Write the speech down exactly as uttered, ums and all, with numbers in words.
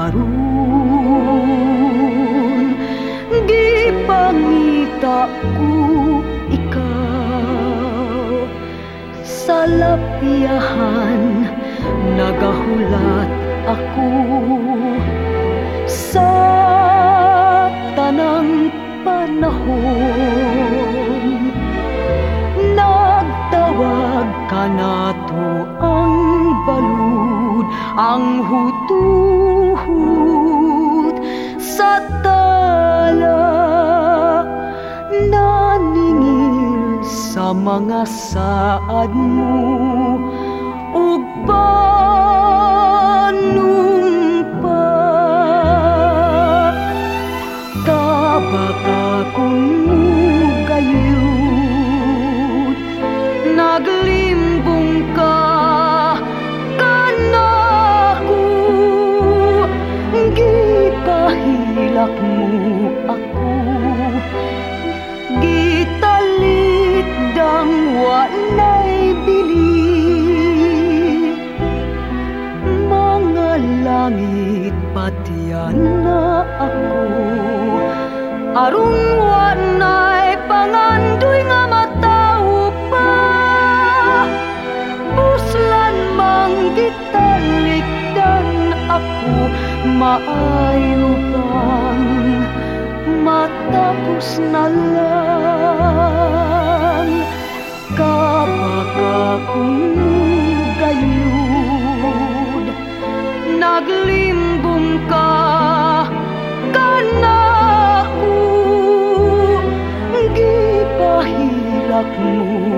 karon gipangita ko ikaw sa lapiahan nagahulat ako sa tanang panahon nagtawag ka nato ang balud ang hutuhot sa tala naningil sa mga saad mo ug panumpa kabaka kung gayud naglimbong ka kanako gipahilak mo ako gitalit dang walay bili mga langit patian na ako aron wanay pangandoy nga matawo pa puslan mang gitalikdan ako maayo bang matapos na lang kabaka kung gayud naglimbong ka kanako gipahilak mo